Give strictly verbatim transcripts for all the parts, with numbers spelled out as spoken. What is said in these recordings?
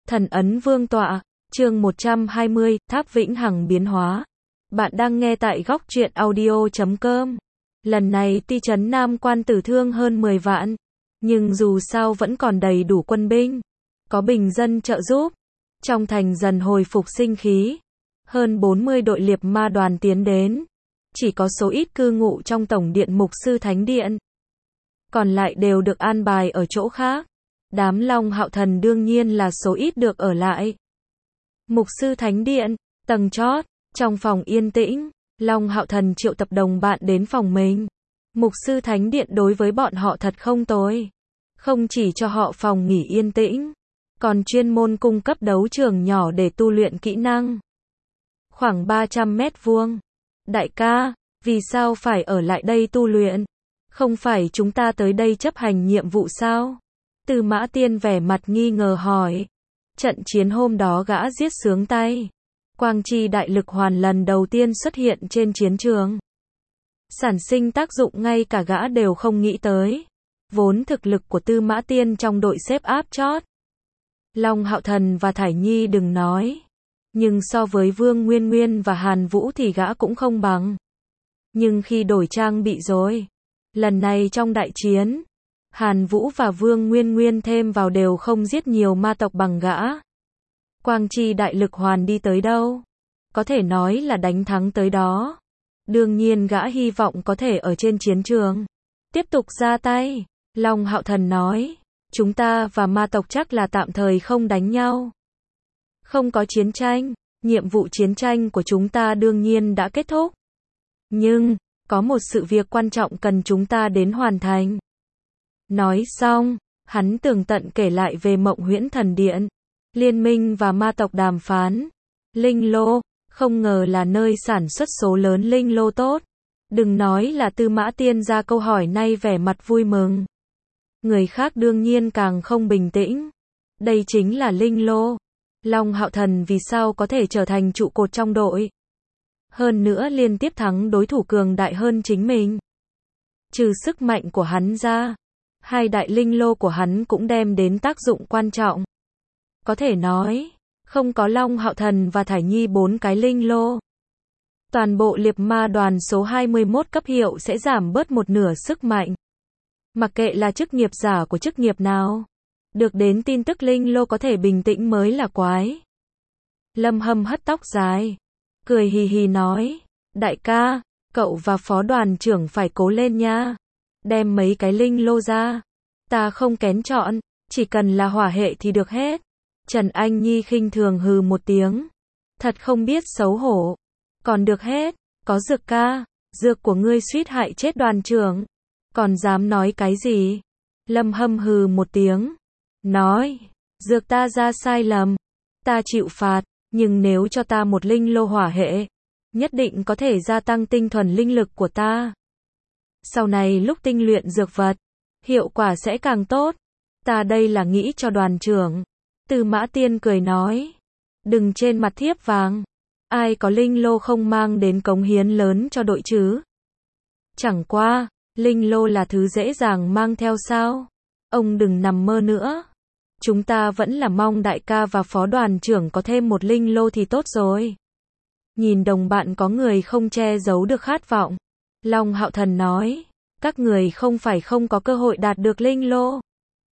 Thần ấn vương tọa, chương một trăm hai mươi, tháp vĩnh hằng biến hóa. Bạn đang nghe tại góc truyện audio chấm com. Lần này tuy trấn Nam Quan tử thương hơn mười vạn, nhưng dù sao vẫn còn đầy đủ quân binh, có bình dân trợ giúp. Trong thành dần hồi phục sinh khí, hơn bốn mươi đội liệp ma đoàn tiến đến. Chỉ có số ít cư ngụ trong tổng điện mục sư thánh điện, còn lại đều được an bài ở chỗ khác. Đám Long Hạo Thần đương nhiên là số ít được ở lại. Mục sư thánh điện, tầng chót, trong phòng yên tĩnh, Long Hạo Thần triệu tập đồng bạn đến phòng mình. Mục sư thánh điện đối với bọn họ thật không tồi. Không chỉ cho họ phòng nghỉ yên tĩnh, còn chuyên môn cung cấp đấu trường nhỏ để tu luyện kỹ năng. Khoảng ba trăm mét vuông. Đại ca, vì sao phải ở lại đây tu luyện? Không phải chúng ta tới đây chấp hành nhiệm vụ sao? Tư Mã Tiên vẻ mặt nghi ngờ hỏi. Trận chiến hôm đó gã giết sướng tay. Quang chi đại lực hoàn lần đầu tiên xuất hiện trên chiến trường. Sản sinh tác dụng ngay cả gã đều không nghĩ tới. Vốn thực lực của Tư Mã Tiên trong đội xếp áp chót. Long Hạo Thần và Thải Nhi đừng nói. Nhưng so với Vương Nguyên Nguyên và Hàn Vũ thì gã cũng không bằng. Nhưng khi đổi trang bị rồi, lần này trong đại chiến, Hàn Vũ và Vương Nguyên Nguyên thêm vào đều không giết nhiều ma tộc bằng gã. Quang chi đại lực hoàn đi tới đâu? Có thể nói là đánh thắng tới đó. Đương nhiên gã hy vọng có thể ở trên chiến trường tiếp tục ra tay. Long Hạo Thần nói, chúng ta và ma tộc chắc là tạm thời không đánh nhau. Không có chiến tranh, nhiệm vụ chiến tranh của chúng ta đương nhiên đã kết thúc. Nhưng, có một sự việc quan trọng cần chúng ta đến hoàn thành. Nói xong, hắn tường tận kể lại về Mộng Huyễn Thần Điện, liên minh và ma tộc đàm phán. Linh lô, không ngờ là nơi sản xuất số lớn linh lô tốt. Đừng nói là Tư Mã Tiên ra câu hỏi nay vẻ mặt vui mừng. Người khác đương nhiên càng không bình tĩnh. Đây chính là linh lô. Long Hạo Thần vì sao có thể trở thành trụ cột trong đội? Hơn nữa liên tiếp thắng đối thủ cường đại hơn chính mình. Trừ sức mạnh của hắn ra, hai đại linh lô của hắn cũng đem đến tác dụng quan trọng. Có thể nói, không có Long Hạo Thần và Thải Nhi bốn cái linh lô, toàn bộ liệp ma đoàn số hai mươi mốt cấp hiệu sẽ giảm bớt một nửa sức mạnh. Mặc kệ là chức nghiệp giả của chức nghiệp nào, được đến tin tức linh lô có thể bình tĩnh mới là quái. Lâm Hâm hất tóc dài, cười hì hì nói, đại ca, cậu và phó đoàn trưởng phải cố lên nha. Đem mấy cái linh lô ra. Ta không kén chọn, chỉ cần là hỏa hệ thì được hết. Trần Anh Nhi khinh thường hừ một tiếng. Thật không biết xấu hổ. Còn được hết, có dược ca, dược của ngươi suýt hại chết đoàn trưởng. Còn dám nói cái gì? Lâm Hâm hừ một tiếng. Nói, dược ta ra sai lầm. Ta chịu phạt, nhưng nếu cho ta một linh lô hỏa hệ, nhất định có thể gia tăng tinh thuần linh lực của ta. Sau này lúc tinh luyện dược vật, hiệu quả sẽ càng tốt. Ta đây là nghĩ cho đoàn trưởng. Tư Mã Tiên cười nói. Đừng trên mặt thiếp vàng. Ai có linh lô không mang đến cống hiến lớn cho đội chứ? Chẳng qua, linh lô là thứ dễ dàng mang theo sao? Ông đừng nằm mơ nữa. Chúng ta vẫn là mong đại ca và phó đoàn trưởng có thêm một linh lô thì tốt rồi. Nhìn đồng bạn có người không che giấu được khát vọng. Long Hạo Thần nói, các người không phải không có cơ hội đạt được linh lô.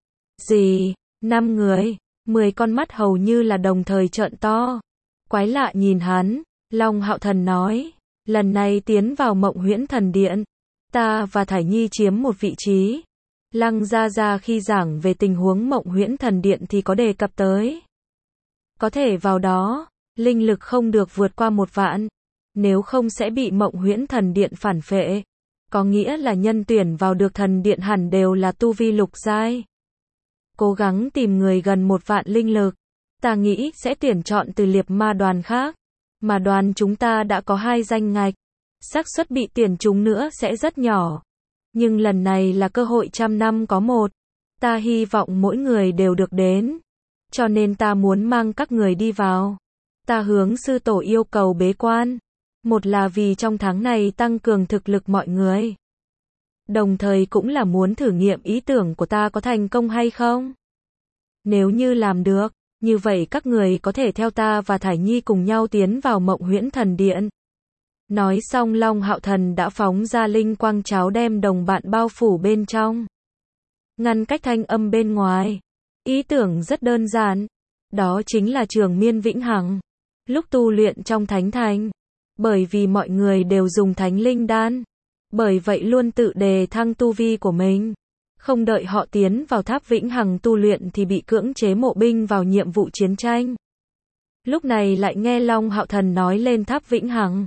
Gì? Năm người, mười con mắt hầu như là đồng thời trợn to. Quái lạ nhìn hắn, Long Hạo Thần nói, lần này tiến vào Mộng Huyễn Thần Điện, ta và Thải Nhi chiếm một vị trí. Lăng Gia Gia khi giảng về tình huống Mộng Huyễn Thần Điện thì có đề cập tới. Có thể vào đó, linh lực không được vượt qua một vạn. Nếu không sẽ bị Mộng Huyễn Thần Điện phản phệ. Có nghĩa là nhân tuyển vào được thần điện hẳn đều là tu vi lục giai. Cố gắng tìm người gần một vạn linh lực. Ta nghĩ sẽ tuyển chọn từ liệp ma đoàn khác. Mà đoàn chúng ta đã có hai danh ngạch. Xác suất bị tuyển trúng nữa sẽ rất nhỏ. Nhưng lần này là cơ hội trăm năm có một. Ta hy vọng mỗi người đều được đến. Cho nên ta muốn mang các người đi vào. Ta hướng sư tổ yêu cầu bế quan. Một là vì trong tháng này tăng cường thực lực mọi người. Đồng thời cũng là muốn thử nghiệm ý tưởng của ta có thành công hay không. Nếu như làm được, Như vậy các người có thể theo ta và Thải Nhi cùng nhau tiến vào Mộng Huyễn Thần Điện. Nói xong Long Hạo Thần đã phóng ra linh quang cháo đem đồng bạn bao phủ bên trong. Ngăn cách thanh âm bên ngoài. Ý tưởng rất đơn giản. Đó chính là trường miên vĩnh hằng. Lúc tu luyện trong thánh thành. Bởi vì mọi người đều dùng thánh linh đan. Bởi vậy luôn tự đề thăng tu vi của mình. Không đợi họ tiến vào tháp vĩnh hằng tu luyện thì bị cưỡng chế mộ binh vào nhiệm vụ chiến tranh. Lúc này lại nghe Long Hạo Thần nói lên tháp vĩnh hằng.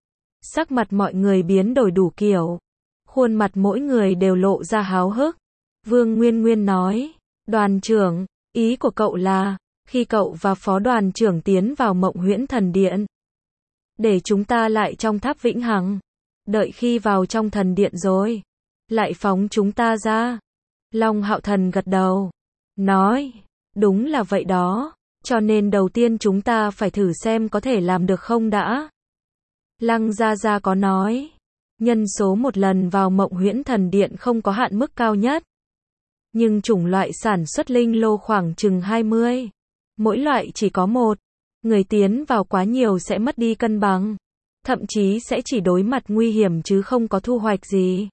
Sắc mặt mọi người biến đổi đủ kiểu. Khuôn mặt mỗi người đều lộ ra háo hức. Vương Nguyên Nguyên nói, đoàn trưởng, ý của cậu là, khi cậu và phó đoàn trưởng tiến vào Mộng Huyễn Thần Điện, để chúng ta lại trong tháp vĩnh hằng, đợi khi vào trong thần điện rồi, lại phóng chúng ta ra. Long Hạo Thần gật đầu, nói, đúng là vậy đó, cho nên đầu tiên chúng ta phải thử xem có thể làm được không đã. Lăng Gia Gia có nói, nhân số một lần vào Mộng Huyễn Thần Điện không có hạn mức cao nhất. Nhưng chủng loại sản xuất linh lô khoảng chừng hai mươi. Mỗi loại chỉ có một. Người tiến vào quá nhiều sẽ mất đi cân bằng. Thậm chí sẽ chỉ đối mặt nguy hiểm chứ không có thu hoạch gì.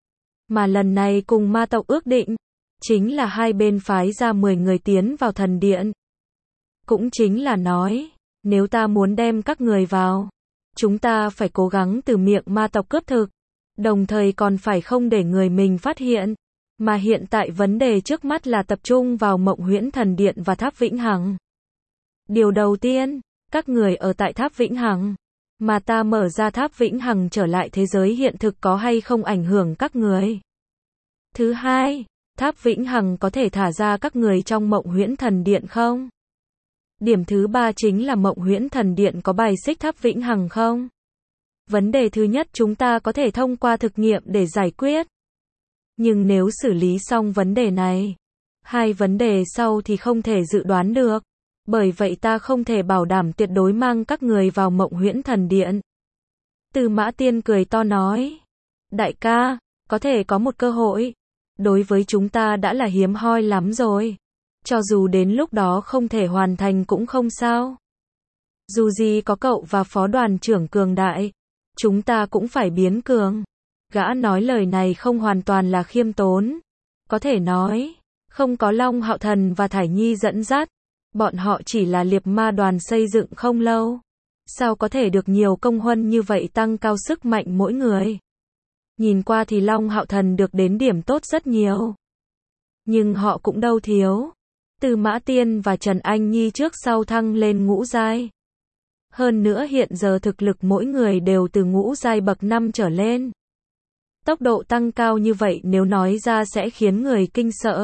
Mà lần này cùng ma tộc ước định, chính là hai bên phái ra mười người tiến vào thần điện. Cũng chính là nói, nếu ta muốn đem các người vào, chúng ta phải cố gắng từ miệng ma tộc cướp thực. Đồng thời còn phải không để người mình phát hiện. Mà hiện tại vấn đề trước mắt là tập trung vào Mộng Huyễn Thần Điện và tháp vĩnh hằng. Điều đầu tiên, các người ở tại tháp vĩnh hằng, mà ta mở ra tháp vĩnh hằng trở lại thế giới hiện thực có hay không ảnh hưởng các người. Thứ hai, tháp vĩnh hằng có thể thả ra các người trong Mộng Huyễn Thần Điện không? Điểm thứ ba chính là Mộng Huyễn Thần Điện có bài xích tháp vĩnh hằng không? Vấn đề thứ nhất chúng ta có thể thông qua thực nghiệm để giải quyết. Nhưng nếu xử lý xong vấn đề này, hai vấn đề sau thì không thể dự đoán được. Bởi vậy ta không thể bảo đảm tuyệt đối mang các người vào Mộng Huyễn Thần Điện. Tư Mã Tiên cười to nói, đại ca, có thể có một cơ hội. Đối với chúng ta đã là hiếm hoi lắm rồi. Cho dù đến lúc đó không thể hoàn thành cũng không sao. Dù gì có cậu và phó đoàn trưởng cường đại, chúng ta cũng phải biến cường. Gã nói lời này không hoàn toàn là khiêm tốn. Có thể nói, không có Long Hạo Thần và Thải Nhi dẫn dắt, bọn họ chỉ là liệp ma đoàn xây dựng không lâu. Sao có thể được nhiều công huân như vậy tăng cao sức mạnh mỗi người. Nhìn qua thì Long Hạo Thần được đến điểm tốt rất nhiều. Nhưng họ cũng đâu thiếu. Tư Mã Tiên và Trần Anh Nhi trước sau thăng lên ngũ giai. Hơn nữa hiện giờ thực lực mỗi người đều từ ngũ giai bậc năm trở lên. Tốc độ tăng cao như vậy nếu nói ra sẽ khiến người kinh sợ.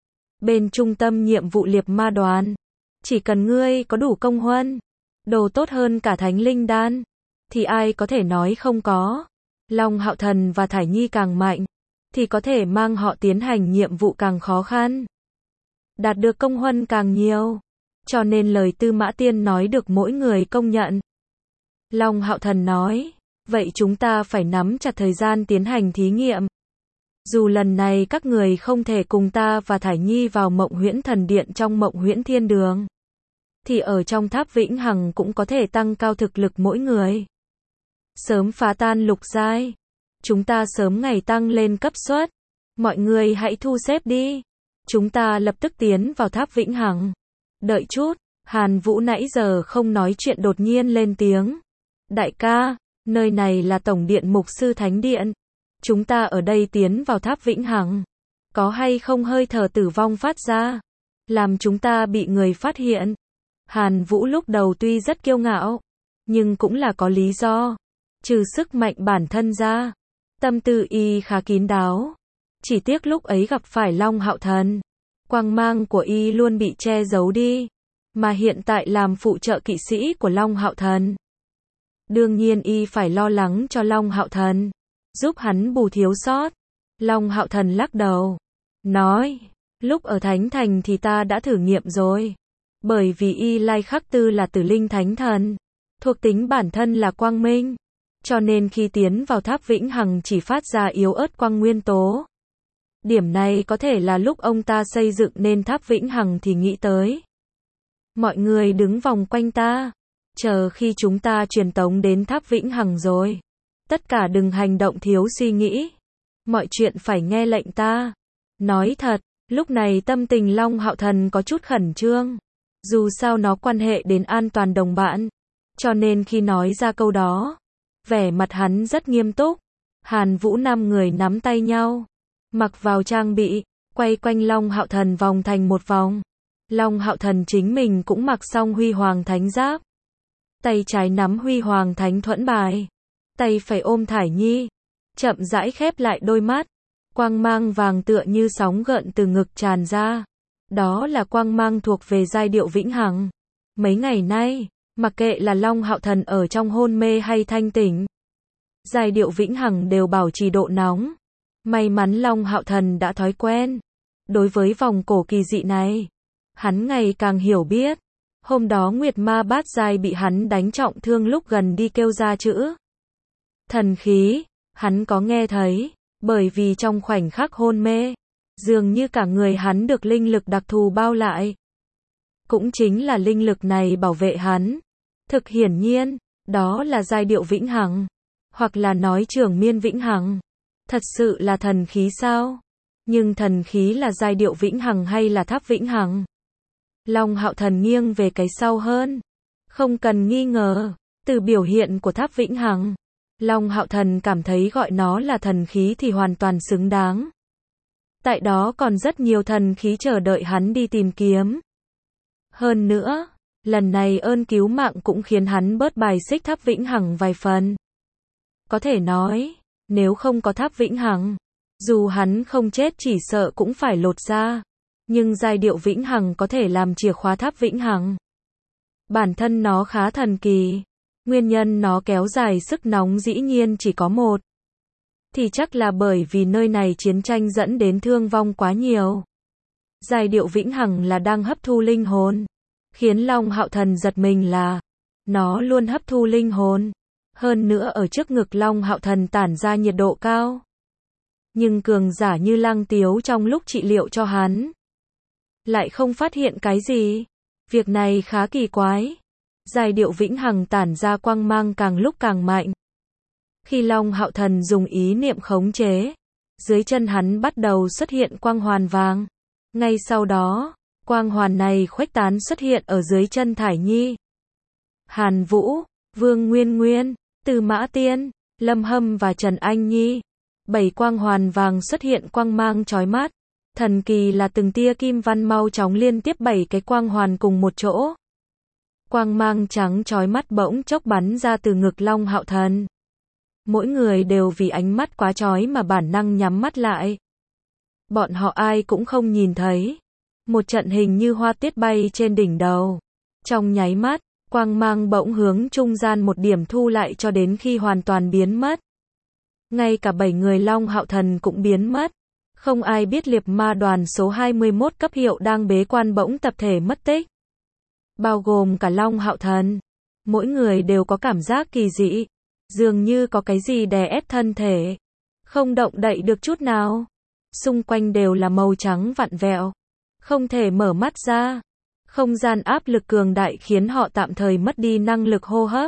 Bên trung tâm nhiệm vụ liệp ma đoàn, chỉ cần ngươi có đủ công huân, đồ tốt hơn cả thánh linh đan, thì ai có thể nói không có. Long Hạo Thần và Thải Nhi càng mạnh, thì có thể mang họ tiến hành nhiệm vụ càng khó khăn. Đạt được công huân càng nhiều. Cho nên lời Tư Mã Tiên nói được mỗi người công nhận. Long Hạo Thần nói, vậy chúng ta phải nắm chặt thời gian tiến hành thí nghiệm. Dù lần này các người không thể cùng ta và Thải Nhi vào Mộng Huyễn Thần Điện trong Mộng Huyễn Thiên Đường, thì ở trong tháp vĩnh hằng cũng có thể tăng cao thực lực mỗi người. Sớm phá tan lục giai. Chúng ta sớm ngày tăng lên cấp suất. Mọi người hãy thu xếp đi. Chúng ta lập tức tiến vào tháp vĩnh hằng. Đợi chút, Hàn Vũ nãy giờ không nói chuyện đột nhiên lên tiếng. Đại ca, nơi này là Tổng Điện Mục Sư Thánh Điện. Chúng ta ở đây tiến vào tháp vĩnh hằng. Có hay không hơi thở tử vong phát ra? Làm chúng ta bị người phát hiện. Hàn Vũ lúc đầu tuy rất kiêu ngạo, nhưng cũng là có lý do. Trừ sức mạnh bản thân ra, tâm tư y khá kín đáo. Chỉ tiếc lúc ấy gặp phải Long Hạo Thần, quang mang của y luôn bị che giấu đi. Mà hiện tại làm phụ trợ kỵ sĩ của Long Hạo Thần, đương nhiên y phải lo lắng cho Long Hạo Thần, giúp hắn bù thiếu sót. Long Hạo Thần lắc đầu, nói, lúc ở Thánh Thành thì ta đã thử nghiệm rồi. Bởi vì y Lai Khắc Tư là tử linh thánh thần, thuộc tính bản thân là quang minh, cho nên khi tiến vào tháp vĩnh hằng chỉ phát ra yếu ớt quang nguyên tố. Điểm này có thể là lúc ông ta xây dựng nên tháp vĩnh hằng thì nghĩ tới. Mọi người đứng vòng quanh ta. Chờ khi chúng ta truyền tống đến tháp vĩnh hằng rồi. Tất cả đừng hành động thiếu suy nghĩ. Mọi chuyện phải nghe lệnh ta. Nói thật, lúc này tâm tình Long Hạo Thần có chút khẩn trương. Dù sao nó quan hệ đến an toàn đồng bạn. Cho nên khi nói ra câu đó, vẻ mặt hắn rất nghiêm túc. Hàn Vũ năm người nắm tay nhau, mặc vào trang bị, quay quanh Long Hạo Thần vòng thành một vòng. Long Hạo Thần chính mình cũng mặc xong Huy Hoàng Thánh Giáp. Tay trái nắm Huy Hoàng Thánh Thuẫn Bài, tay phải ôm Thải Nhi, chậm rãi khép lại đôi mắt. Quang mang vàng tựa như sóng gợn từ ngực tràn ra. Đó là quang mang thuộc về giai điệu vĩnh hằng. Mấy ngày nay, mặc kệ là Long Hạo Thần ở trong hôn mê hay thanh tỉnh, giai điệu vĩnh hằng đều bảo trì độ nóng. May mắn Long Hạo Thần đã thói quen. Đối với vòng cổ kỳ dị này, hắn ngày càng hiểu biết. Hôm đó Nguyệt Ma Bát Giai bị hắn đánh trọng thương lúc gần đi kêu ra chữ thần khí, hắn có nghe thấy, bởi vì trong khoảnh khắc hôn mê, dường như cả người hắn được linh lực đặc thù bao lại. Cũng chính là linh lực này bảo vệ hắn. Thực hiển nhiên, đó là giai điệu vĩnh hằng, hoặc là nói trường miên vĩnh hằng. Thật sự là thần khí sao? Nhưng thần khí là giai điệu vĩnh hằng hay là tháp vĩnh hằng? Long Hạo Thần nghiêng về cái sau hơn. Không cần nghi ngờ, từ biểu hiện của tháp vĩnh hằng, Long Hạo Thần cảm thấy gọi nó là thần khí thì hoàn toàn xứng đáng. Tại đó còn rất nhiều thần khí chờ đợi hắn đi tìm kiếm. Hơn nữa, lần này ơn cứu mạng cũng khiến hắn bớt bài xích tháp vĩnh hằng vài phần. Có thể nói, nếu không có tháp vĩnh hằng, dù hắn không chết chỉ sợ cũng phải lột ra. Nhưng giai điệu vĩnh hằng có thể làm chìa khóa tháp vĩnh hằng. Bản thân nó khá thần kỳ. Nguyên nhân nó kéo dài sức nóng dĩ nhiên chỉ có một. Thì chắc là bởi vì nơi này chiến tranh dẫn đến thương vong quá nhiều. Giai điệu vĩnh hằng là đang hấp thu linh hồn. Khiến Long Hạo Thần giật mình là nó luôn hấp thu linh hồn. Hơn nữa ở trước ngực Long Hạo Thần tản ra nhiệt độ cao. Nhưng cường giả như Lăng Tiếu trong lúc trị liệu cho hắn lại không phát hiện cái gì. Việc này khá kỳ quái. Giai điệu vĩnh hằng tản ra quang mang càng lúc càng mạnh. Khi Long Hạo Thần dùng ý niệm khống chế, dưới chân hắn bắt đầu xuất hiện quang hoàn vàng. Ngay sau đó, quang hoàn này khuếch tán xuất hiện ở dưới chân Thải Nhi, Hàn Vũ, Vương Nguyên Nguyên, Từ Mã Tiên, Lâm Hâm và Trần Anh Nhi. Bảy quang hoàn vàng xuất hiện quang mang chói mắt. Thần kỳ là từng tia kim văn mau chóng liên tiếp bảy cái quang hoàn cùng một chỗ. Quang mang trắng chói mắt bỗng chốc bắn ra từ ngực Long Hạo Thần. Mỗi người đều vì ánh mắt quá chói mà bản năng nhắm mắt lại. Bọn họ ai cũng không nhìn thấy. Một trận hình như hoa tiết bay trên đỉnh đầu. Trong nháy mắt, quang mang bỗng hướng trung gian một điểm thu lại cho đến khi hoàn toàn biến mất. Ngay cả bảy người Long Hạo Thần cũng biến mất. Không ai biết liệp ma đoàn số hai mươi mốt cấp hiệu đang bế quan bỗng tập thể mất tích. Bao gồm cả Long Hạo Thần. Mỗi người đều có cảm giác kỳ dị. Dường như có cái gì đè ép thân thể. Không động đậy được chút nào. Xung quanh đều là màu trắng vặn vẹo. Không thể mở mắt ra. Không gian áp lực cường đại khiến họ tạm thời mất đi năng lực hô hấp.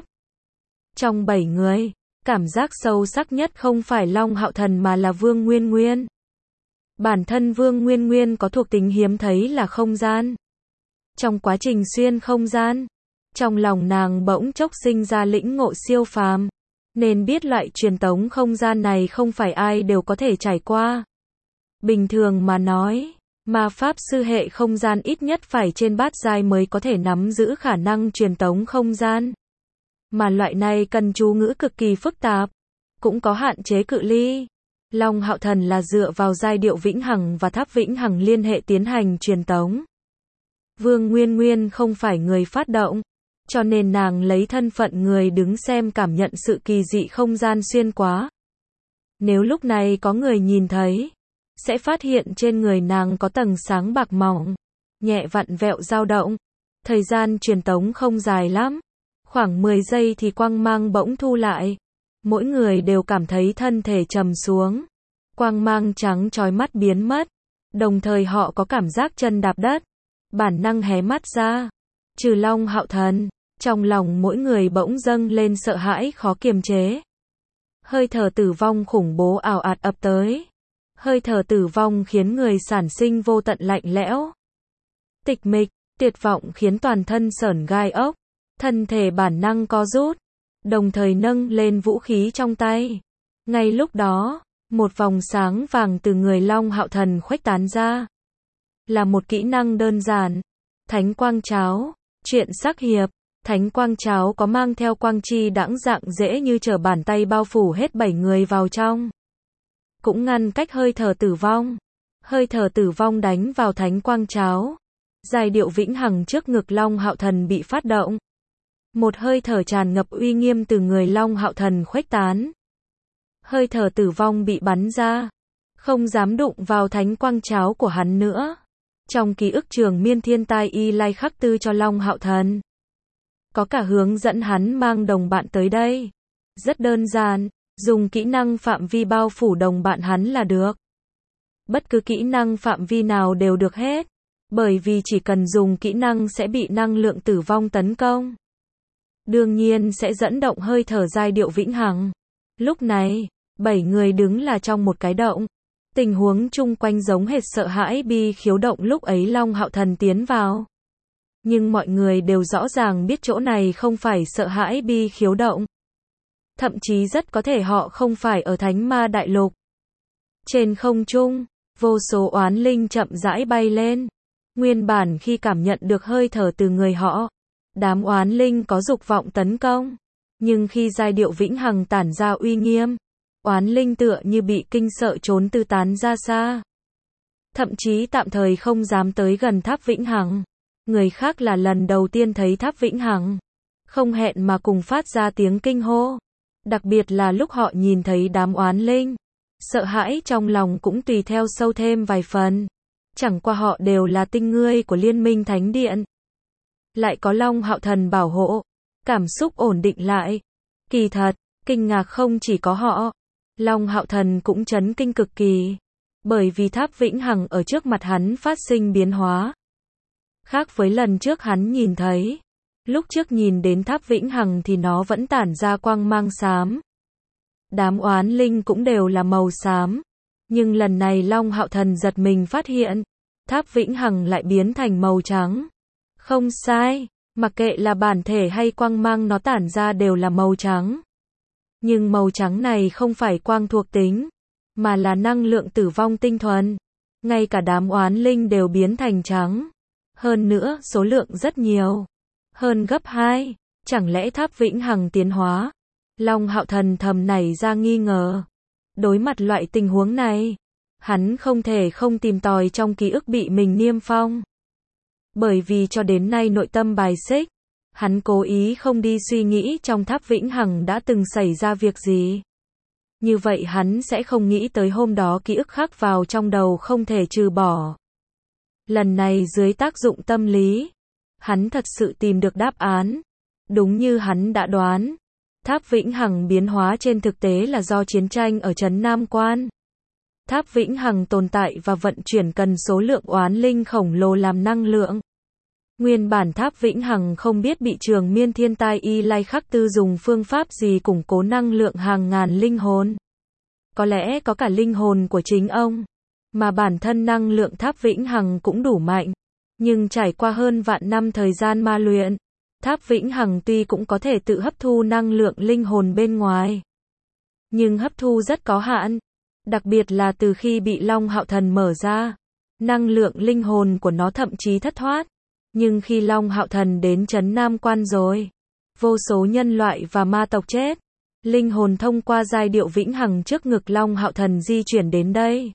Trong bảy người, cảm giác sâu sắc nhất không phải Long Hạo Thần mà là Vương Nguyên Nguyên. Bản thân Vương Nguyên Nguyên có thuộc tính hiếm thấy là không gian. Trong quá trình xuyên không gian, trong lòng nàng bỗng chốc sinh ra lĩnh ngộ siêu phàm, nên biết loại truyền tống không gian này không phải ai đều có thể trải qua. Bình thường mà nói, ma pháp sư hệ không gian ít nhất phải trên bát giai mới có thể nắm giữ khả năng truyền tống không gian. Mà loại này cần chú ngữ cực kỳ phức tạp, cũng có hạn chế cự ly. Long Hạo Thần là dựa vào giai điệu vĩnh hằng và tháp vĩnh hằng liên hệ tiến hành truyền tống. Vương Nguyên Nguyên không phải người phát động, cho nên nàng lấy thân phận người đứng xem cảm nhận sự kỳ dị không gian xuyên quá. Nếu lúc này có người nhìn thấy, sẽ phát hiện trên người nàng có tầng sáng bạc mỏng, nhẹ vặn vẹo dao động. Thời gian truyền tống không dài lắm, khoảng mười giây thì quang mang bỗng thu lại. Mỗi người đều cảm thấy thân thể trầm xuống. Quang mang trắng chói mắt biến mất. Đồng thời họ có cảm giác chân đạp đất. Bản năng hé mắt ra. Trừ Long Hạo Thần, trong lòng mỗi người bỗng dâng lên sợ hãi khó kiềm chế. Hơi thở tử vong khủng bố ào ạt ập tới. Hơi thở tử vong khiến người sản sinh vô tận lạnh lẽo. Tịch mịch, tuyệt vọng khiến toàn thân sởn gai ốc. Thân thể bản năng co rút, đồng thời nâng lên vũ khí trong tay. Ngay lúc đó, một vòng sáng vàng từ người Long Hạo Thần khuếch tán ra. Là một kỹ năng đơn giản. Thánh quang cháo, truyện sắc hiệp. Thánh quang cháo có mang theo quang chi đãng dạng dễ như trở bàn tay bao phủ hết bảy người vào trong. Cũng ngăn cách hơi thở tử vong. Hơi thở tử vong đánh vào thánh quang cháo. Giai điệu vĩnh hằng trước ngực Long Hạo Thần bị phát động. Một hơi thở tràn ngập uy nghiêm từ người Long Hạo Thần khuếch tán. Hơi thở tử vong bị bắn ra. Không dám đụng vào thánh quang cháo của hắn nữa. Trong ký ức trường miên thiên tai y lai khắc tư cho Long Hạo Thần. Có cả hướng dẫn hắn mang đồng bạn tới đây. Rất đơn giản, dùng kỹ năng phạm vi bao phủ đồng bạn hắn là được. Bất cứ kỹ năng phạm vi nào đều được hết. Bởi vì chỉ cần dùng kỹ năng sẽ bị năng lượng tử vong tấn công. Đương nhiên sẽ dẫn động hơi thở giai điệu vĩnh hằng. Lúc này, bảy người đứng là trong một cái động. Tình huống chung quanh giống hệt sợ hãi bi khiếu động lúc ấy Long Hạo Thần tiến vào. Nhưng mọi người đều rõ ràng biết chỗ này không phải sợ hãi bi khiếu động. Thậm chí rất có thể họ không phải ở Thánh Ma Đại Lục. Trên không trung, vô số oán linh chậm rãi bay lên. Nguyên bản khi cảm nhận được hơi thở từ người họ, đám oán linh có dục vọng tấn công. Nhưng khi giai điệu vĩnh hằng tản ra uy nghiêm, oán linh tựa như bị kinh sợ trốn tư tán ra xa. Thậm chí tạm thời không dám tới gần tháp vĩnh hằng. Người khác là lần đầu tiên thấy tháp vĩnh hằng. Không hẹn mà cùng phát ra tiếng kinh hô. Đặc biệt là lúc họ nhìn thấy đám oán linh. Sợ hãi trong lòng cũng tùy theo sâu thêm vài phần. Chẳng qua họ đều là tinh ngươi của Liên minh Thánh Điện. Lại có Long Hạo Thần bảo hộ. Cảm xúc ổn định lại. Kỳ thật, kinh ngạc không chỉ có họ. Long Hạo Thần cũng chấn kinh cực kỳ. Bởi vì tháp vĩnh hằng ở trước mặt hắn phát sinh biến hóa. Khác với lần trước hắn nhìn thấy. Lúc trước nhìn đến tháp vĩnh hằng thì nó vẫn tản ra quang mang xám. Đám oán linh cũng đều là màu xám. Nhưng lần này Long Hạo Thần giật mình phát hiện. Tháp vĩnh hằng lại biến thành màu trắng. Không sai, mặc kệ là bản thể hay quang mang nó tản ra đều là màu trắng. Nhưng màu trắng này không phải quang thuộc tính, mà là năng lượng tử vong tinh thuần. Ngay cả đám oán linh đều biến thành trắng. Hơn nữa, số lượng rất nhiều. Hơn gấp hai. Chẳng lẽ tháp vĩnh hằng tiến hóa? Long Hạo Thần thầm nảy ra nghi ngờ. Đối mặt loại tình huống này, hắn không thể không tìm tòi trong ký ức bị mình niêm phong. Bởi vì cho đến nay nội tâm bài xích, hắn cố ý không đi suy nghĩ trong tháp vĩnh hằng đã từng xảy ra việc gì. Như vậy hắn sẽ không nghĩ tới hôm đó ký ức khắc vào trong đầu không thể trừ bỏ. Lần này dưới tác dụng tâm lý, hắn thật sự tìm được đáp án. Đúng như hắn đã đoán, tháp vĩnh hằng biến hóa trên thực tế là do chiến tranh ở trấn Nam Quan. Tháp vĩnh hằng tồn tại và vận chuyển cần số lượng oán linh khổng lồ làm năng lượng. Nguyên bản tháp vĩnh hằng không biết bị trường miên thiên tai y lai khắc tư dùng phương pháp gì củng cố năng lượng hàng ngàn linh hồn. Có lẽ có cả linh hồn của chính ông. Mà bản thân năng lượng tháp vĩnh hằng cũng đủ mạnh. Nhưng trải qua hơn vạn năm thời gian ma luyện, tháp vĩnh hằng tuy cũng có thể tự hấp thu năng lượng linh hồn bên ngoài. Nhưng hấp thu rất có hạn. Đặc biệt là từ khi bị Long Hạo Thần mở ra. Năng lượng linh hồn của nó thậm chí thất thoát. Nhưng khi Long Hạo Thần đến trấn Nam Quan rồi, vô số nhân loại và ma tộc chết. Linh hồn thông qua giai điệu vĩnh hằng trước ngực Long Hạo Thần di chuyển đến đây.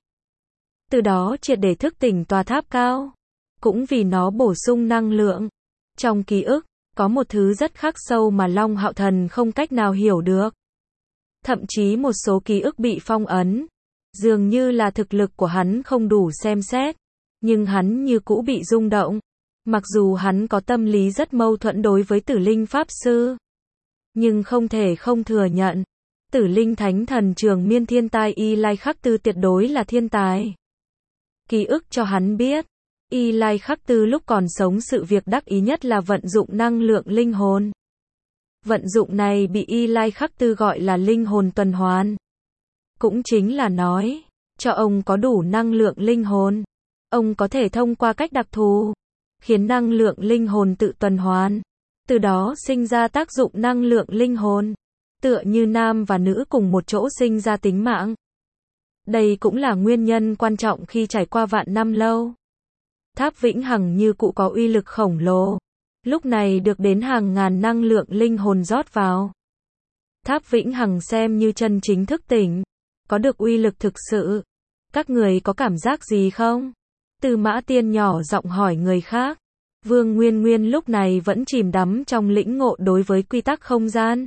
Từ đó triệt để thức tỉnh tòa tháp cao. Cũng vì nó bổ sung năng lượng. Trong ký ức, có một thứ rất khắc sâu mà Long Hạo Thần không cách nào hiểu được. Thậm chí một số ký ức bị phong ấn. Dường như là thực lực của hắn không đủ xem xét. Nhưng hắn như cũ bị rung động. Mặc dù hắn có tâm lý rất mâu thuẫn đối với Tử Linh Pháp Sư. Nhưng không thể không thừa nhận. Tử Linh Thánh Thần trường miên thiên tai y lai khắc tư tuyệt đối là thiên tài. Ký ức cho hắn biết. Y Lai Khắc Tư lúc còn sống sự việc đắc ý nhất là vận dụng năng lượng linh hồn. Vận dụng này bị Y Lai Khắc Tư gọi là linh hồn tuần hoàn. Cũng chính là nói, cho ông có đủ năng lượng linh hồn, ông có thể thông qua cách đặc thù, khiến năng lượng linh hồn tự tuần hoàn, từ đó sinh ra tác dụng năng lượng linh hồn, tựa như nam và nữ cùng một chỗ sinh ra tính mạng. Đây cũng là nguyên nhân quan trọng khi trải qua vạn năm lâu. Tháp vĩnh hằng như cụ có uy lực khổng lồ, lúc này được đến hàng ngàn năng lượng linh hồn rót vào. Tháp vĩnh hằng xem như chân chính thức tỉnh, có được uy lực thực sự. Các người có cảm giác gì không? Tư Mã Tiên nhỏ giọng hỏi người khác. Vương Nguyên Nguyên lúc này vẫn chìm đắm trong lĩnh ngộ đối với quy tắc không gian,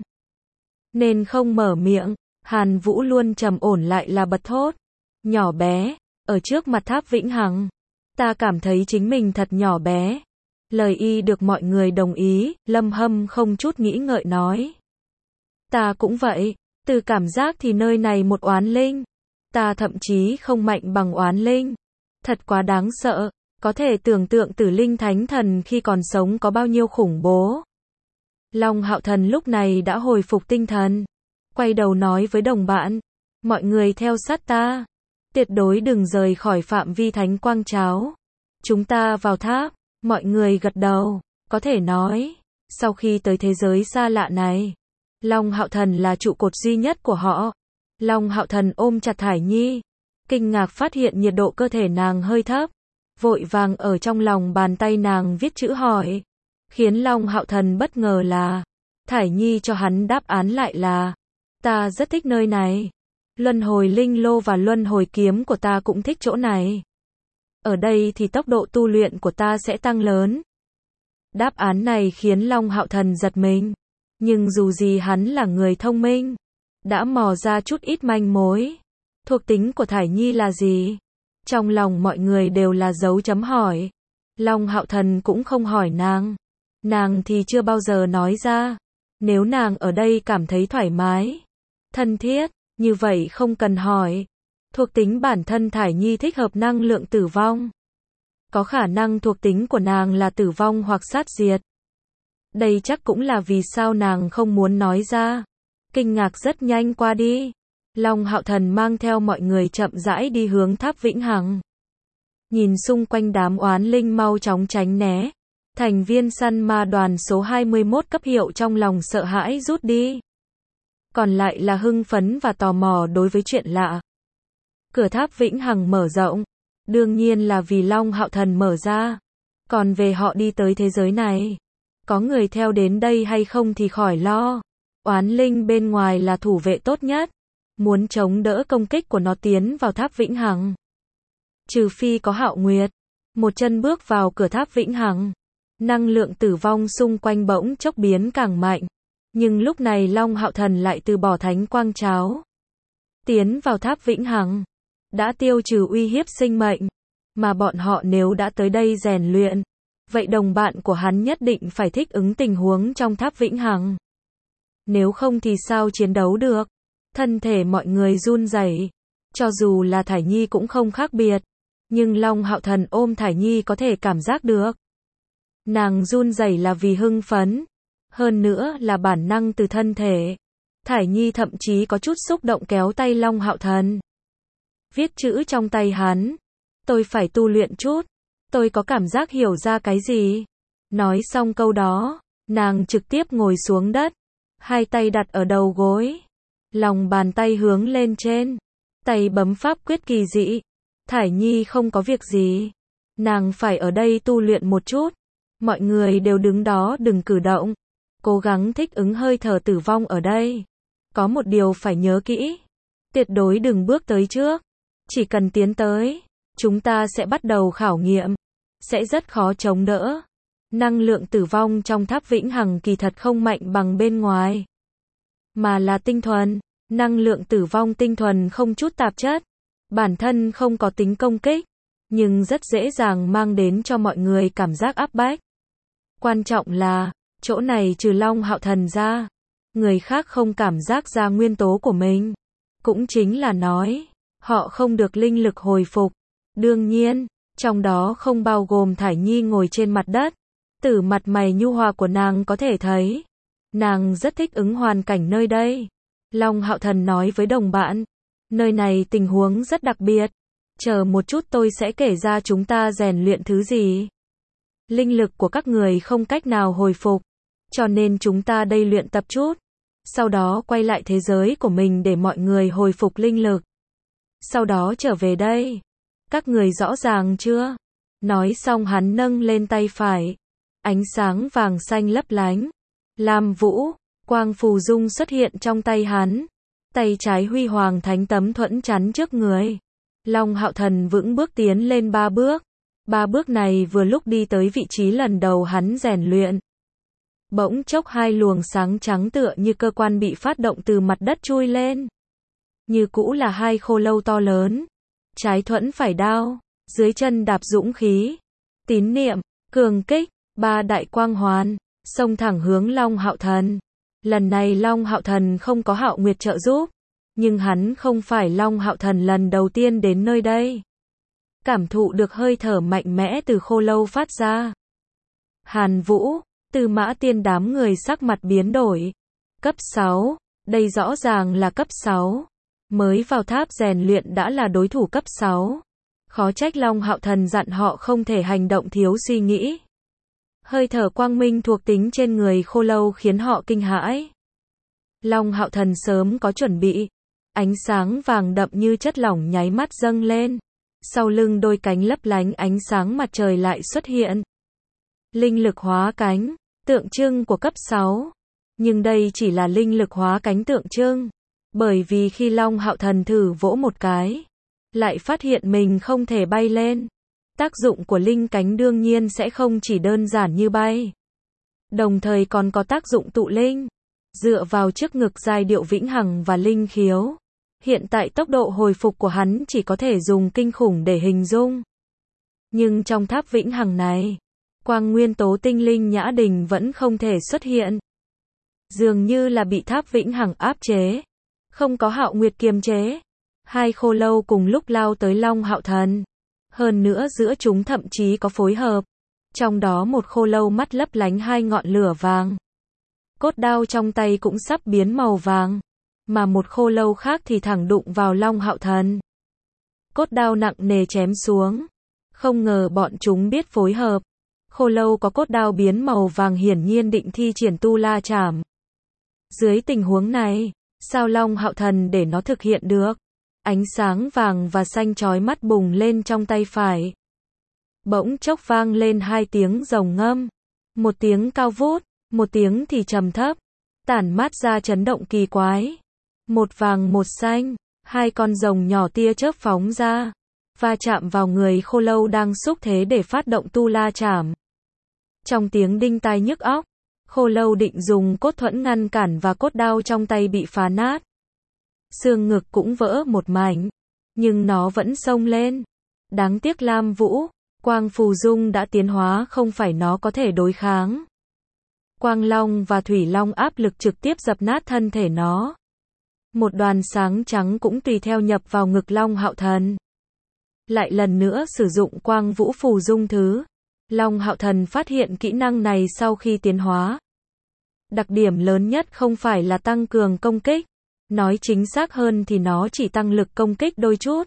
nên không mở miệng. Hàn Vũ luôn trầm ổn lại là bật thốt. Nhỏ bé, ở trước mặt tháp vĩnh hằng, ta cảm thấy chính mình thật nhỏ bé. Lời y được mọi người đồng ý, Lâm Hâm không chút nghĩ ngợi nói. Ta cũng vậy, từ cảm giác thì nơi này một oán linh. Ta thậm chí không mạnh bằng oán linh. Thật quá đáng sợ, có thể tưởng tượng Tử Linh Thánh Thần khi còn sống có bao nhiêu khủng bố. Long Hạo Thần lúc này đã hồi phục tinh thần, quay đầu nói với đồng bạn, mọi người theo sát ta, tuyệt đối đừng rời khỏi phạm vi thánh quang cháo. Chúng ta vào tháp, mọi người gật đầu, có thể nói, sau khi tới thế giới xa lạ này, Long Hạo Thần là trụ cột duy nhất của họ. Long Hạo Thần ôm chặt Thải Nhi, kinh ngạc phát hiện nhiệt độ cơ thể nàng hơi thấp, vội vàng ở trong lòng bàn tay nàng viết chữ hỏi. Khiến Long Hạo Thần bất ngờ là, Thải Nhi cho hắn đáp án lại là, ta rất thích nơi này. Luân hồi linh lô và luân hồi kiếm của ta cũng thích chỗ này. Ở đây thì tốc độ tu luyện của ta sẽ tăng lớn. Đáp án này khiến Long Hạo Thần giật mình. Nhưng dù gì hắn là người thông minh, đã mò ra chút ít manh mối. Thuộc tính của Thải Nhi là gì? Trong lòng mọi người đều là dấu chấm hỏi. Long Hạo Thần cũng không hỏi nàng. Nàng thì chưa bao giờ nói ra. Nếu nàng ở đây cảm thấy thoải mái, thân thiết, như vậy không cần hỏi. Thuộc tính bản thân Thải Nhi thích hợp năng lượng tử vong. Có khả năng thuộc tính của nàng là tử vong hoặc sát diệt. Đây chắc cũng là vì sao nàng không muốn nói ra. Kinh ngạc rất nhanh qua đi. Long Hạo Thần mang theo mọi người chậm rãi đi hướng tháp vĩnh hằng. Nhìn xung quanh đám oán linh mau chóng tránh né. Thành viên săn ma đoàn số hai mươi mốt cấp hiệu trong lòng sợ hãi rút đi. Còn lại là hưng phấn và tò mò đối với chuyện lạ. Cửa tháp vĩnh hằng mở rộng. Đương nhiên là vì Long Hạo Thần mở ra. Còn về họ đi tới thế giới này, có người theo đến đây hay không thì khỏi lo. Oán linh bên ngoài là thủ vệ tốt nhất. Muốn chống đỡ công kích của nó tiến vào tháp vĩnh hằng, trừ phi có Hạo Nguyệt. Một chân bước vào cửa tháp vĩnh hằng, năng lượng tử vong xung quanh bỗng chốc biến càng mạnh. Nhưng lúc này Long Hạo Thần lại từ bỏ thánh quang cháo, tiến vào tháp vĩnh hằng, đã tiêu trừ uy hiếp sinh mệnh. Mà bọn họ nếu đã tới đây rèn luyện, vậy đồng bạn của hắn nhất định phải thích ứng tình huống trong tháp vĩnh hằng. Nếu không thì sao chiến đấu được? Thân thể mọi người run rẩy. Cho dù là Thải Nhi cũng không khác biệt. Nhưng Long Hạo Thần ôm Thải Nhi có thể cảm giác được. Nàng run rẩy là vì hưng phấn. Hơn nữa là bản năng từ thân thể. Thải Nhi thậm chí có chút xúc động kéo tay Long Hạo Thần. Viết chữ trong tay hắn. Tôi phải tu luyện chút. Tôi có cảm giác hiểu ra cái gì. Nói xong câu đó, nàng trực tiếp ngồi xuống đất. Hai tay đặt ở đầu gối. Lòng bàn tay hướng lên trên. Tay bấm pháp quyết kỳ dị. Thải Nhi không có việc gì. Nàng phải ở đây tu luyện một chút. Mọi người đều đứng đó đừng cử động. Cố gắng thích ứng hơi thở tử vong ở đây. Có một điều phải nhớ kỹ. Tuyệt đối đừng bước tới trước. Chỉ cần tiến tới, chúng ta sẽ bắt đầu khảo nghiệm. Sẽ rất khó chống đỡ. Năng lượng tử vong trong tháp vĩnh hằng kỳ thật không mạnh bằng bên ngoài. Mà là tinh thuần. Năng lượng tử vong tinh thuần không chút tạp chất. Bản thân không có tính công kích. Nhưng rất dễ dàng mang đến cho mọi người cảm giác áp bách. Quan trọng là, chỗ này trừ Long Hạo Thần ra, người khác không cảm giác ra nguyên tố của mình. Cũng chính là nói, họ không được linh lực hồi phục. Đương nhiên, Trong đó không bao gồm Thải Nhi ngồi trên mặt đất. Từ mặt mày nhu hòa của nàng có thể thấy, nàng rất thích ứng hoàn cảnh nơi đây. Long Hạo Thần nói với đồng bạn, nơi này tình huống rất đặc biệt. Chờ một chút tôi sẽ kể ra chúng ta rèn luyện thứ gì. Linh lực của các người không cách nào hồi phục, cho nên chúng ta đây luyện tập chút. Sau đó quay lại thế giới của mình để mọi người hồi phục linh lực. Sau đó trở về đây. Các người rõ ràng chưa? Nói xong hắn nâng lên tay phải. Ánh sáng vàng xanh lấp lánh. Lam vũ, quang phù dung xuất hiện trong tay hắn. Tay trái huy hoàng thánh tấm thuẫn chắn trước người. Long Hạo Thần vững bước tiến lên ba bước. Ba bước này vừa lúc đi tới vị trí lần đầu hắn rèn luyện. Bỗng chốc hai luồng sáng trắng tựa như cơ quan bị phát động từ mặt đất chui lên. Như cũ là hai khô lâu to lớn. Trái thuẫn phải đao, dưới chân đạp dũng khí. Tín niệm, cường kích, ba đại quang hoàn, xông thẳng hướng Long Hạo Thần. Lần này Long Hạo Thần không có Hạo Nguyệt trợ giúp, nhưng hắn không phải Long Hạo Thần lần đầu tiên đến nơi đây. Cảm thụ được hơi thở mạnh mẽ từ khô lâu phát ra. Hàn Vũ, Tư Mã Tiên đám người sắc mặt biến đổi. Cấp sáu, đây rõ ràng là cấp sáu. Mới vào tháp rèn luyện đã là đối thủ cấp sáu. Khó trách Long Hạo Thần dặn họ không thể hành động thiếu suy nghĩ. Hơi thở quang minh thuộc tính trên người khô lâu khiến họ kinh hãi. Long Hạo Thần sớm có chuẩn bị. Ánh sáng vàng đậm như chất lỏng nháy mắt dâng lên. Sau lưng đôi cánh lấp lánh ánh sáng mặt trời lại xuất hiện. Linh lực hóa cánh, tượng trưng của cấp sáu. Nhưng đây chỉ là linh lực hóa cánh tượng trưng. Bởi vì khi Long Hạo Thần thử vỗ một cái, lại phát hiện mình không thể bay lên. Tác dụng của linh cánh đương nhiên sẽ không chỉ đơn giản như bay. Đồng thời còn có tác dụng tụ linh. Dựa vào trước ngực giai điệu vĩnh hằng và linh khiếu. Hiện tại tốc độ hồi phục của hắn chỉ có thể dùng kinh khủng để hình dung. Nhưng trong tháp vĩnh hằng này, quang nguyên tố tinh linh nhã đình vẫn không thể xuất hiện. Dường như là bị tháp vĩnh hằng áp chế. Không có Hạo Nguyệt kiềm chế. Hai khô lâu cùng lúc lao tới Long Hạo Thần. Hơn nữa giữa chúng thậm chí có phối hợp. Trong đó một khô lâu mắt lấp lánh hai ngọn lửa vàng. Cốt đao trong tay cũng sắp biến màu vàng. Mà một khô lâu khác thì thẳng đụng vào Long Hạo Thần. Cốt đao nặng nề chém xuống. Không ngờ bọn chúng biết phối hợp. Khô lâu có cốt đao biến màu vàng hiển nhiên định thi triển tu la chảm. Dưới tình huống này, sao Long Hạo Thần để nó thực hiện được? Ánh sáng vàng và xanh chói mắt bùng lên trong tay phải. Bỗng chốc vang lên hai tiếng rồng ngâm. Một tiếng cao vút, một tiếng thì trầm thấp. Tản mát ra chấn động kỳ quái. Một vàng một xanh, hai con rồng nhỏ tia chớp phóng ra. Va chạm vào người khô lâu đang xúc thế để phát động tu la chảm. Trong tiếng đinh tai nhức óc, khô lâu định dùng cốt thuẫn ngăn cản và cốt đao trong tay bị phá nát. Xương ngực cũng vỡ một mảnh, nhưng nó vẫn xông lên. Đáng tiếc Lam Vũ, Quang Phù Dung đã tiến hóa không phải nó có thể đối kháng. Quang Long và Thủy Long áp lực trực tiếp dập nát thân thể nó. Một đoàn sáng trắng cũng tùy theo nhập vào ngực Long Hạo Thần. Lại lần nữa sử dụng Quang Vũ Phù Dung thứ. Long Hạo Thần phát hiện kỹ năng này sau khi tiến hóa. Đặc điểm lớn nhất không phải là tăng cường công kích. Nói chính xác hơn thì nó chỉ tăng lực công kích đôi chút.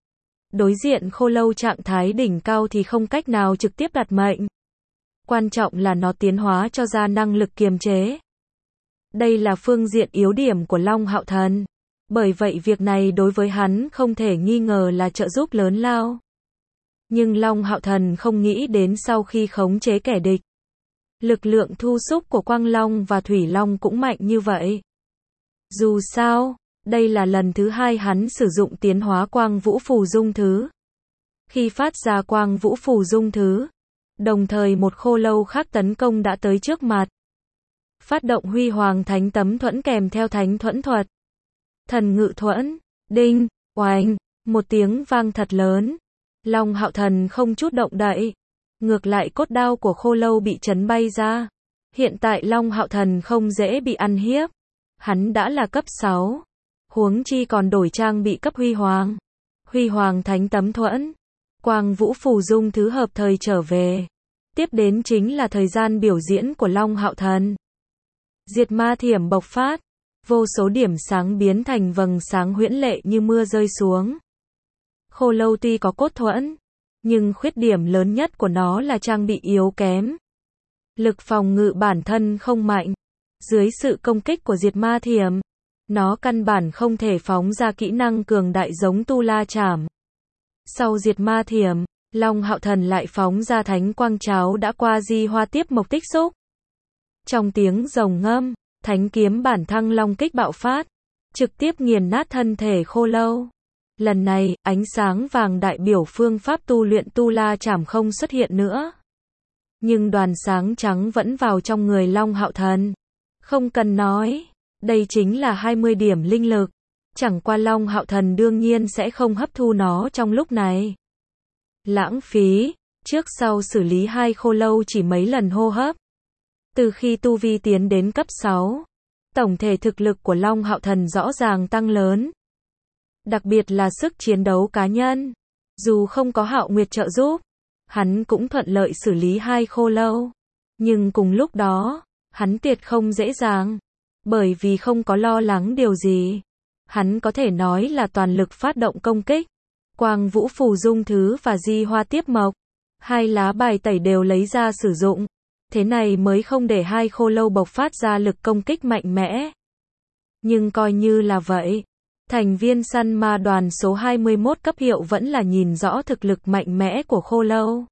Đối diện khô lâu trạng thái đỉnh cao thì không cách nào trực tiếp đặt mệnh. Quan trọng là nó tiến hóa cho ra năng lực kiềm chế. Đây là phương diện yếu điểm của Long Hạo Thần. Bởi vậy việc này đối với hắn không thể nghi ngờ là trợ giúp lớn lao. Nhưng Long Hạo Thần không nghĩ đến sau khi khống chế kẻ địch. Lực lượng thu xúc của Quang Long và Thủy Long cũng mạnh như vậy. Dù sao, đây là lần thứ hai hắn sử dụng tiến hóa Quang Vũ Phù Dung thứ. Khi phát ra Quang Vũ Phù Dung thứ, đồng thời một khô lâu khác tấn công đã tới trước mặt. Phát động huy hoàng thánh tấm thuẫn kèm theo thánh thuẫn thuật. Thần ngự thuẫn, đinh, oanh, một tiếng vang thật lớn. Long Hạo Thần không chút động đậy. Ngược lại cốt đao của khô lâu bị chấn bay ra. Hiện tại Long Hạo Thần không dễ bị ăn hiếp. Hắn đã là cấp sáu. Huống chi còn đổi trang bị cấp huy hoàng. Huy hoàng thánh tấm thuẫn. Quang Vũ phù dung thứ hợp thời trở về. Tiếp đến chính là thời gian biểu diễn của Long Hạo Thần. Diệt ma thiểm bộc phát, vô số điểm sáng biến thành vầng sáng huyễn lệ như mưa rơi xuống. Khô lâu tuy có cốt thuẫn, nhưng khuyết điểm lớn nhất của nó là trang bị yếu kém. Lực phòng ngự bản thân không mạnh. Dưới sự công kích của diệt ma thiểm, nó căn bản không thể phóng ra kỹ năng cường đại giống Tu La Trảm. Sau diệt ma thiểm, Long Hạo Thần lại phóng ra thánh quang cháo đã qua di hoa tiếp mộc tích xúc. Trong tiếng rồng ngâm, thánh kiếm bản thăng long kích bạo phát, trực tiếp nghiền nát thân thể khô lâu. Lần này, ánh sáng vàng đại biểu phương pháp tu luyện Tu La Trảm không xuất hiện nữa. Nhưng đoàn sáng trắng vẫn vào trong người Long Hạo Thần. Không cần nói, đây chính là hai mươi điểm linh lực. Chẳng qua Long Hạo Thần đương nhiên sẽ không hấp thu nó trong lúc này. Lãng phí, trước sau xử lý hai khô lâu chỉ mấy lần hô hấp. Từ khi tu vi tiến đến cấp sáu, tổng thể thực lực của Long Hạo Thần rõ ràng tăng lớn. Đặc biệt là sức chiến đấu cá nhân. Dù không có Hạo Nguyệt trợ giúp, hắn cũng thuận lợi xử lý hai khô lâu. Nhưng cùng lúc đó, hắn tuyệt không dễ dàng. Bởi vì không có lo lắng điều gì. Hắn có thể nói là toàn lực phát động công kích. Quang Vũ phù dung thứ và di hoa tiếp mộc. Hai lá bài tẩy đều lấy ra sử dụng. Thế này mới không để hai khô lâu bộc phát ra lực công kích mạnh mẽ. Nhưng coi như là vậy, thành viên săn ma đoàn số hai mươi mốt cấp hiệu vẫn là nhìn rõ thực lực mạnh mẽ của khô lâu.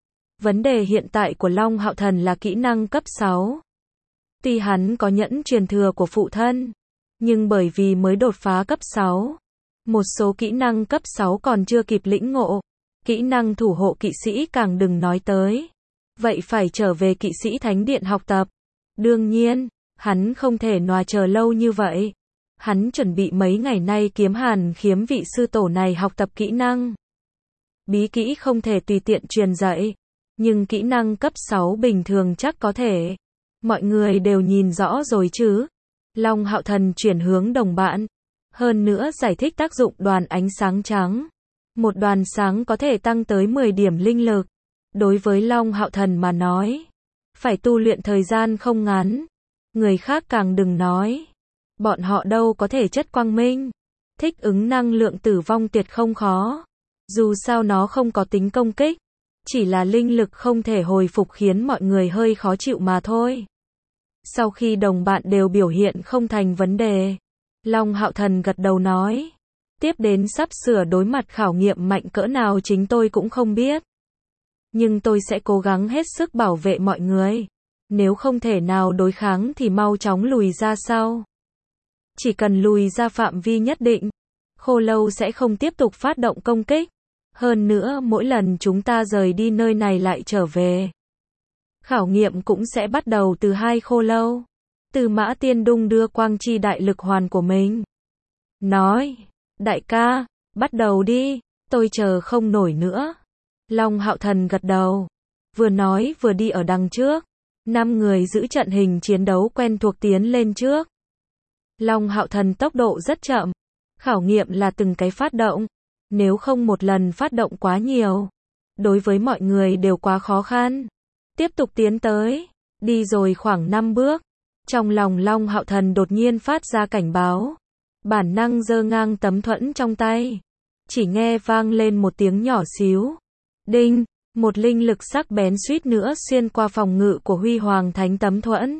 Vấn đề hiện tại của Long Hạo Thần là kỹ năng cấp sáu. Tuy hắn có nhẫn truyền thừa của phụ thân, nhưng bởi vì mới đột phá cấp sáu, một số kỹ năng cấp sáu còn chưa kịp lĩnh ngộ. Kỹ năng thủ hộ kỵ sĩ càng đừng nói tới. Vậy phải trở về kỵ sĩ thánh điện học tập. Đương nhiên, hắn không thể nòa chờ lâu như vậy. Hắn chuẩn bị mấy ngày nay kiếm Hàn Khiếm vị sư tổ này học tập kỹ năng. Bí kỹ không thể tùy tiện truyền dạy, nhưng kỹ năng cấp sáu bình thường chắc có thể. Mọi người đều nhìn rõ rồi chứ. Long Hạo Thần chuyển hướng đồng bạn. Hơn nữa giải thích tác dụng đoàn ánh sáng trắng. Một đoàn sáng có thể tăng tới mười điểm linh lực. Đối với Long Hạo Thần mà nói, phải tu luyện thời gian không ngắn. Người khác càng đừng nói. Bọn họ đâu có thể chất quang minh. Thích ứng năng lượng tử vong tuyệt không khó. Dù sao nó không có tính công kích. Chỉ là linh lực không thể hồi phục khiến mọi người hơi khó chịu mà thôi. Sau khi đồng bạn đều biểu hiện không thành vấn đề, Long Hạo Thần gật đầu nói. Tiếp đến sắp sửa đối mặt khảo nghiệm mạnh cỡ nào chính tôi cũng không biết. Nhưng tôi sẽ cố gắng hết sức bảo vệ mọi người. Nếu không thể nào đối kháng thì mau chóng lùi ra sau. Chỉ cần lùi ra phạm vi nhất định, khô lâu sẽ không tiếp tục phát động công kích. Hơn nữa mỗi lần chúng ta rời đi nơi này lại trở về, khảo nghiệm cũng sẽ bắt đầu từ hai khô lâu. Từ Mã Tiên đung đưa quang chi đại lực hoàn của mình. Nói, đại ca, bắt đầu đi, tôi chờ không nổi nữa. Long Hạo Thần gật đầu. Vừa nói vừa đi ở đằng trước. Năm người giữ trận hình chiến đấu quen thuộc tiến lên trước. Long Hạo Thần tốc độ rất chậm. Khảo nghiệm là từng cái phát động. Nếu không một lần phát động quá nhiều, đối với mọi người đều quá khó khăn. Tiếp tục tiến tới. Đi rồi khoảng năm bước. Trong lòng Long Hạo Thần đột nhiên phát ra cảnh báo. Bản năng giơ ngang tấm thuẫn trong tay. Chỉ nghe vang lên một tiếng nhỏ xíu. Đinh, một linh lực sắc bén suýt nữa xuyên qua phòng ngự của Huy Hoàng Thánh tấm thuẫn.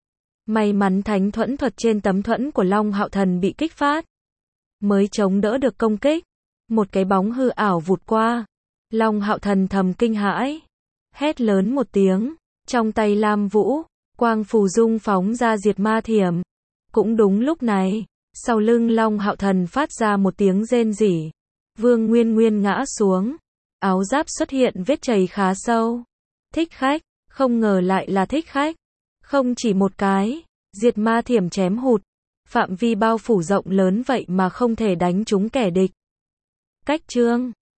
May mắn thánh thuẫn thuật trên tấm thuẫn của Long Hạo Thần bị kích phát, mới chống đỡ được công kích. Một cái bóng hư ảo vụt qua. Long Hạo Thần thầm kinh hãi. Hét lớn một tiếng. Trong tay Lam Vũ, quang phù dung phóng ra diệt ma thiểm. Cũng đúng lúc này, sau lưng Long Hạo Thần phát ra một tiếng rên rỉ. Vương Nguyên Nguyên ngã xuống. Áo giáp xuất hiện vết chảy khá sâu. Thích khách, không ngờ lại là thích khách. Không chỉ một cái, diệt ma thiểm chém hụt. Phạm vi bao phủ rộng lớn vậy mà không thể đánh trúng kẻ địch. Cách chương